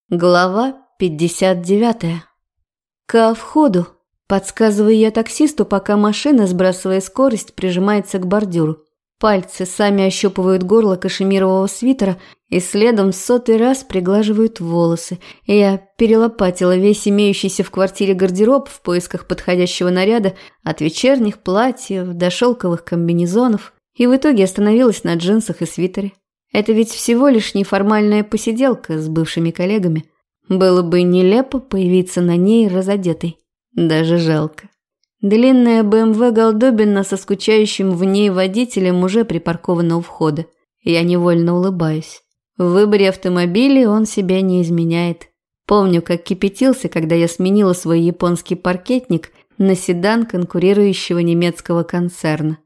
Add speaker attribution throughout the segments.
Speaker 1: Глава 59. Ко входу. Подсказываю я таксисту, пока машина, сбрасывая скорость, прижимается к бордюру. Пальцы сами ощупывают горло кашемирового свитера и следом в 100-й раз приглаживают волосы. Я перелопатила весь имеющийся в квартире гардероб в поисках подходящего наряда от вечерних платьев до шелковых комбинезонов и в итоге остановилась на джинсах и свитере. Это ведь всего лишь неформальная посиделка с бывшими коллегами. Было бы нелепо появиться на ней разодетой. Даже жалко. Длинная БМВ Голдобина со скучающим в ней водителем уже припаркована у входа. Я невольно улыбаюсь. В выборе автомобилей он себя не изменяет. Помню, как кипятился, когда я сменила свой японский паркетник на седан конкурирующего немецкого концерна.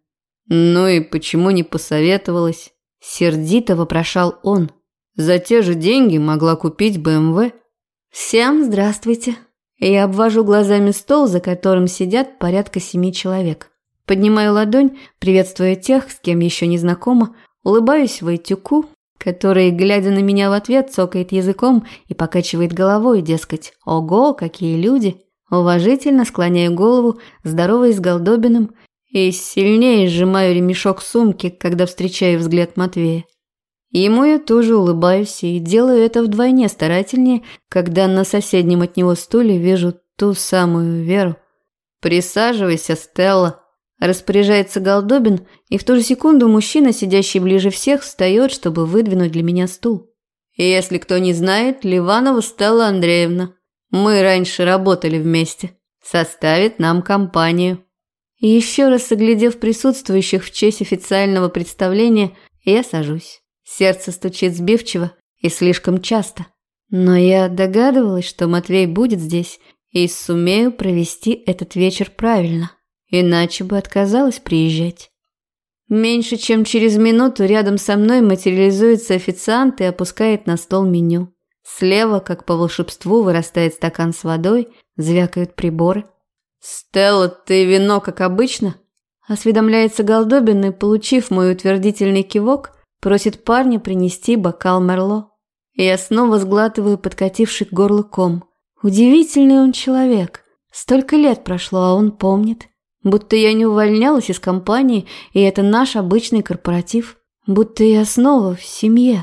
Speaker 1: Ну и почему не посоветовалась? Сердито вопрошал он. За те же деньги могла купить БМВ. Всем здравствуйте. Я обвожу глазами стол, за которым сидят порядка 7 человек. Поднимаю ладонь, приветствуя тех, с кем еще не знакома, улыбаюсь Войтюку, который, глядя на меня в ответ, цокает языком и покачивает головой, дескать, ого, какие люди. Уважительно склоняю голову, здороваясь с Голдобиным, и сильнее сжимаю ремешок сумки, когда встречаю взгляд Матвея. Ему я тоже улыбаюсь и делаю это вдвойне старательнее, когда на соседнем от него стуле вижу ту самую Веру. «Присаживайся, Стелла», – распоряжается Голдобин, и в ту же секунду мужчина, сидящий ближе всех, встает, чтобы выдвинуть для меня стул. «Если кто не знает, Ливанова Стелла Андреевна. Мы раньше работали вместе. Составит нам компанию». Еще раз оглядев присутствующих в честь официального представления, я сажусь. Сердце стучит сбивчиво и слишком часто. Но я догадывалась, что Матвей будет здесь и сумею провести этот вечер правильно. Иначе бы отказалась приезжать. Меньше чем через минуту рядом со мной материализуется официант и опускает на стол меню. Слева, как по волшебству, вырастает стакан с водой, звякают приборы. «Стелла, ты вино, как обычно?» Осведомляется Голдобин и, получив мой утвердительный кивок, просит парня принести бокал Мерло. Я снова сглатываю подкативший к горлу ком. Удивительный он человек. Столько лет прошло, а он помнит. Будто я не увольнялась из компании, и это наш обычный корпоратив. Будто я снова в семье.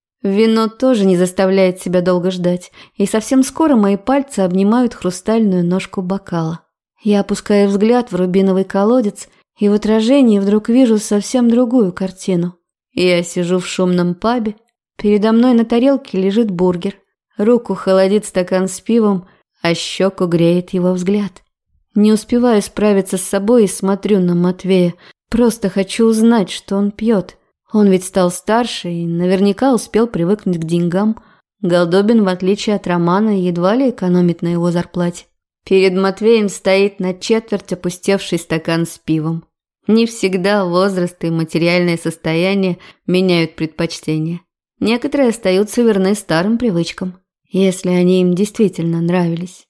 Speaker 1: Вино тоже не заставляет себя долго ждать, и совсем скоро мои пальцы обнимают хрустальную ножку бокала. Я опускаю взгляд в рубиновый колодец, и в отражении вдруг вижу совсем другую картину. Я сижу в шумном пабе, передо мной на тарелке лежит бургер, руку холодит стакан с пивом, а щеку греет его взгляд. Не успеваю справиться с собой и смотрю на Матвея, просто хочу узнать, что он пьет. Он ведь стал старше и наверняка успел привыкнуть к деньгам. Голдобин, в отличие от Романа, едва ли экономит на его зарплате. Перед Матвеем стоит на четверть опустевший стакан с пивом. Не всегда возраст и материальное состояние меняют предпочтения. Некоторые остаются верны старым привычкам, если они им действительно нравились.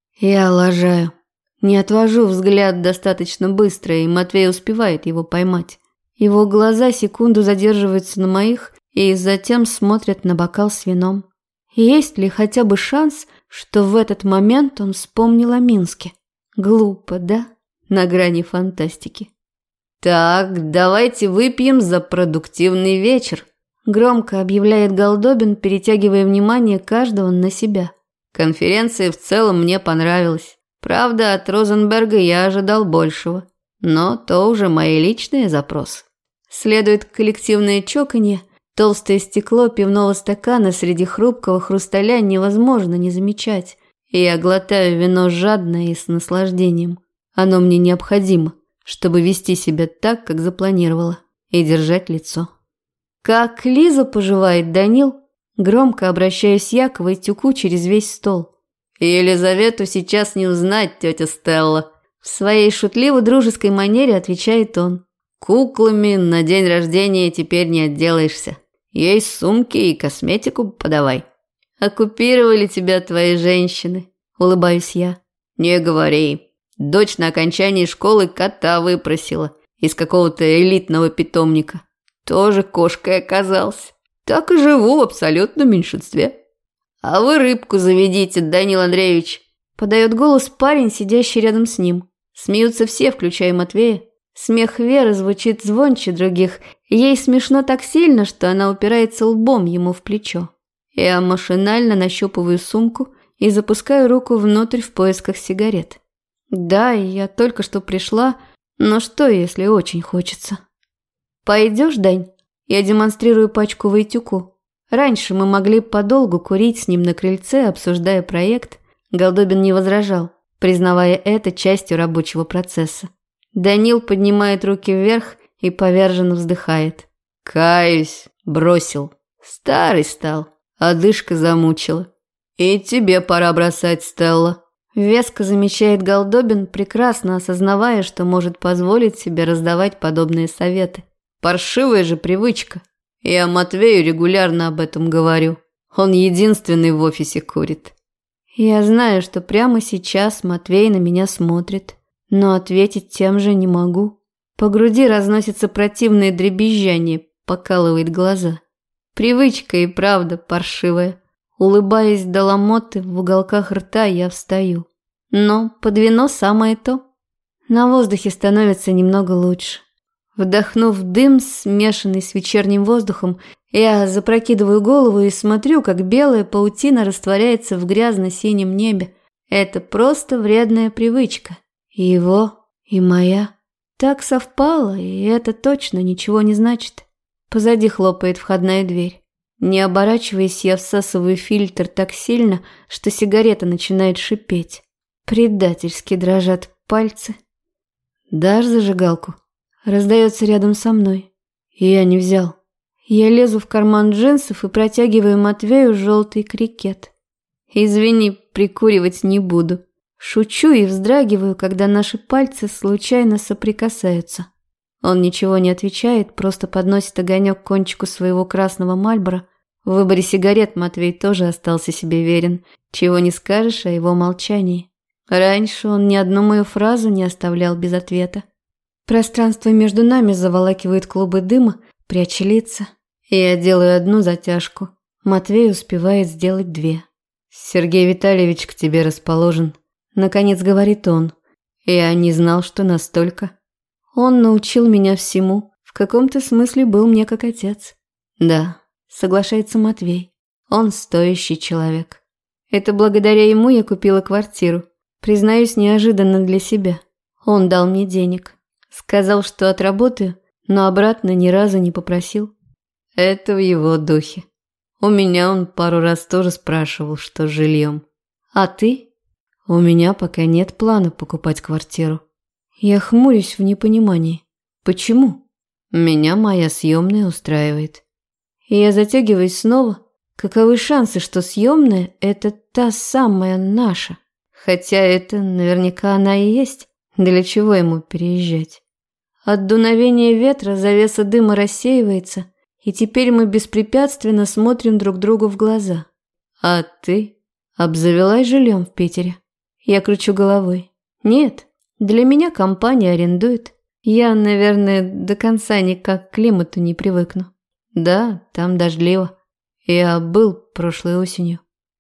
Speaker 1: Я лажаю. Не отвожу взгляд достаточно быстро, и Матвей успевает его поймать. Его глаза секунду задерживаются на моих и затем смотрят на бокал с вином. Есть ли хотя бы шанс, что в этот момент он вспомнил о Минске? Глупо, да? На грани фантастики. «Так, давайте выпьем за продуктивный вечер», – громко объявляет Голдобин, перетягивая внимание каждого на себя. Конференция в целом мне понравилась. Правда, от Розенберга я ожидал большего. Но то уже мои личные запросы. Следует коллективное чоканье. Толстое стекло пивного стакана среди хрупкого хрусталя невозможно не замечать. И я глотаю вино жадно и с наслаждением. Оно мне необходимо, чтобы вести себя так, как запланировала, и держать лицо. «Как Лиза поживает, Данил?» Громко обращаюсь я к Войтюку через весь стол. «Елизавету сейчас не узнать, тетя Стелла», – в своей шутливо-дружеской манере отвечает он. «Куклами на день рождения теперь не отделаешься. Ей сумки и косметику подавай». «Оккупировали тебя твои женщины», – улыбаюсь я. «Не говори. Дочь на окончании школы кота выпросила из какого-то элитного питомника. Тоже кошкой оказался. Так и живу в абсолютном меньшинстве». «А вы рыбку заведите, Данил Андреевич!» Подает голос парень, сидящий рядом с ним. Смеются все, включая Матвея. Смех Веры звучит звонче других. Ей смешно так сильно, что она упирается лбом ему в плечо. Я машинально нащупываю сумку и запускаю руку внутрь в поисках сигарет. Да, я только что пришла, но что, если очень хочется? «Пойдешь, Дань?» Я демонстрирую пачку Войтюку. Раньше мы могли подолгу курить с ним на крыльце, обсуждая проект. Голдобин не возражал, признавая это частью рабочего процесса. Данил поднимает руки вверх и поверженно вздыхает. «Каюсь, бросил. Старый стал, одышка замучила. И тебе пора бросать, Стелла». Веско замечает Голдобин, прекрасно осознавая, что может позволить себе раздавать подобные советы. Паршивая же привычка. Я Матвею регулярно об этом говорю. Он единственный в офисе курит. Я знаю, что прямо сейчас Матвей на меня смотрит, но ответить тем же не могу. По груди разносится противное дребезжание, покалывает глаза. Привычка и правда паршивая. Улыбаясь до ломоты, в уголках рта я встаю. Но под вино самое то. На воздухе становится немного лучше. Вдохнув дым, смешанный с вечерним воздухом, я запрокидываю голову и смотрю, как белая паутина растворяется в грязно-синем небе. Это просто вредная привычка. И его, и моя. Так совпало, и это точно ничего не значит. Позади хлопает входная дверь. Не оборачиваясь, я всасываю фильтр так сильно, что сигарета начинает шипеть. Предательски дрожат пальцы. «Дашь зажигалку?» Раздается рядом со мной. И я не взял. Я лезу в карман джинсов и протягиваю Матвею желтый крикет. «Извини, прикуривать не буду». Шучу и вздрагиваю, когда наши пальцы случайно соприкасаются. Он ничего не отвечает, просто подносит огонек к кончику своего красного Мальборо. В выборе сигарет Матвей тоже остался себе верен. Чего не скажешь о его молчании. Раньше он ни одну мою фразу не оставлял без ответа. Пространство между нами заволакивает клубы дыма, пряча лица. Я делаю одну затяжку. Матвей успевает сделать две. «Сергей Витальевич к тебе расположен», — наконец говорит он. Я не знал, что настолько. Он научил меня всему, в каком-то смысле был мне как отец. Да, соглашается Матвей. Он стоящий человек. Это благодаря ему я купила квартиру. Признаюсь, неожиданно для себя. Он дал мне денег. Сказал, что отработаю, но обратно ни разу не попросил. Это в его духе. У меня он пару раз тоже спрашивал, что с жильем. А ты? У меня пока нет плана покупать квартиру. Я хмурюсь в непонимании. Почему? Меня моя съемная устраивает. И я затягиваюсь снова. Каковы шансы, что съемная – это та самая наша? Хотя это наверняка она и есть. Для чего ему переезжать? От дуновения ветра завеса дыма рассеивается, и теперь мы беспрепятственно смотрим друг другу в глаза. А ты обзавелась жильем в Питере? Я кручу головой. Нет, для меня компания арендует. Я, наверное, до конца никак к климату не привыкну. Да, там дождливо. Я был прошлой осенью.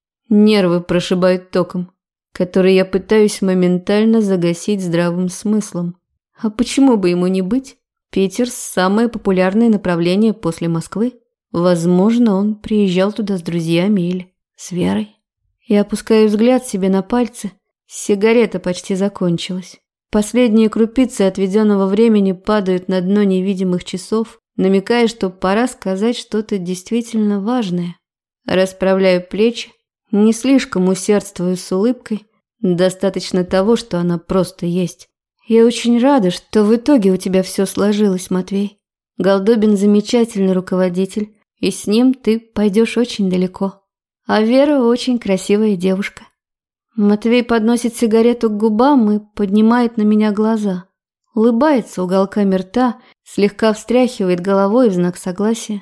Speaker 1: Нервы прошибают током, который я пытаюсь моментально загасить здравым смыслом. А почему бы ему не быть? Питер – самое популярное направление после Москвы. Возможно, он приезжал туда с друзьями или с Верой. Я опускаю взгляд себе на пальцы. Сигарета почти закончилась. Последние крупицы отведенного времени падают на дно невидимых часов, намекая, что пора сказать что-то действительно важное. Расправляю плечи, не слишком усердствую с улыбкой. Достаточно того, что она просто есть. Я очень рада, что в итоге у тебя все сложилось, Матвей. Голдобин замечательный руководитель, и с ним ты пойдешь очень далеко. А Вера очень красивая девушка. Матвей подносит сигарету к губам и поднимает на меня глаза. Улыбается уголками рта, слегка встряхивает головой в знак согласия.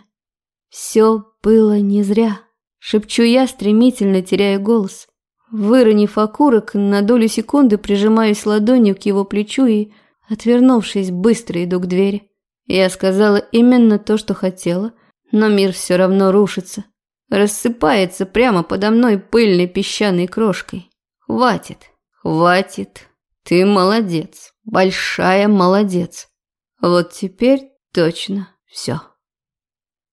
Speaker 1: Все было не зря. Шепчу я, стремительно теряя голос. Выронив окурок, на долю секунды прижимаюсь ладонью к его плечу и, отвернувшись, быстро иду к двери. Я сказала именно то, что хотела, но мир все равно рушится. рассыпается прямо подо мной пыльной песчаной крошкой. Хватит, хватит. Ты молодец, большая молодец. Вот теперь точно все.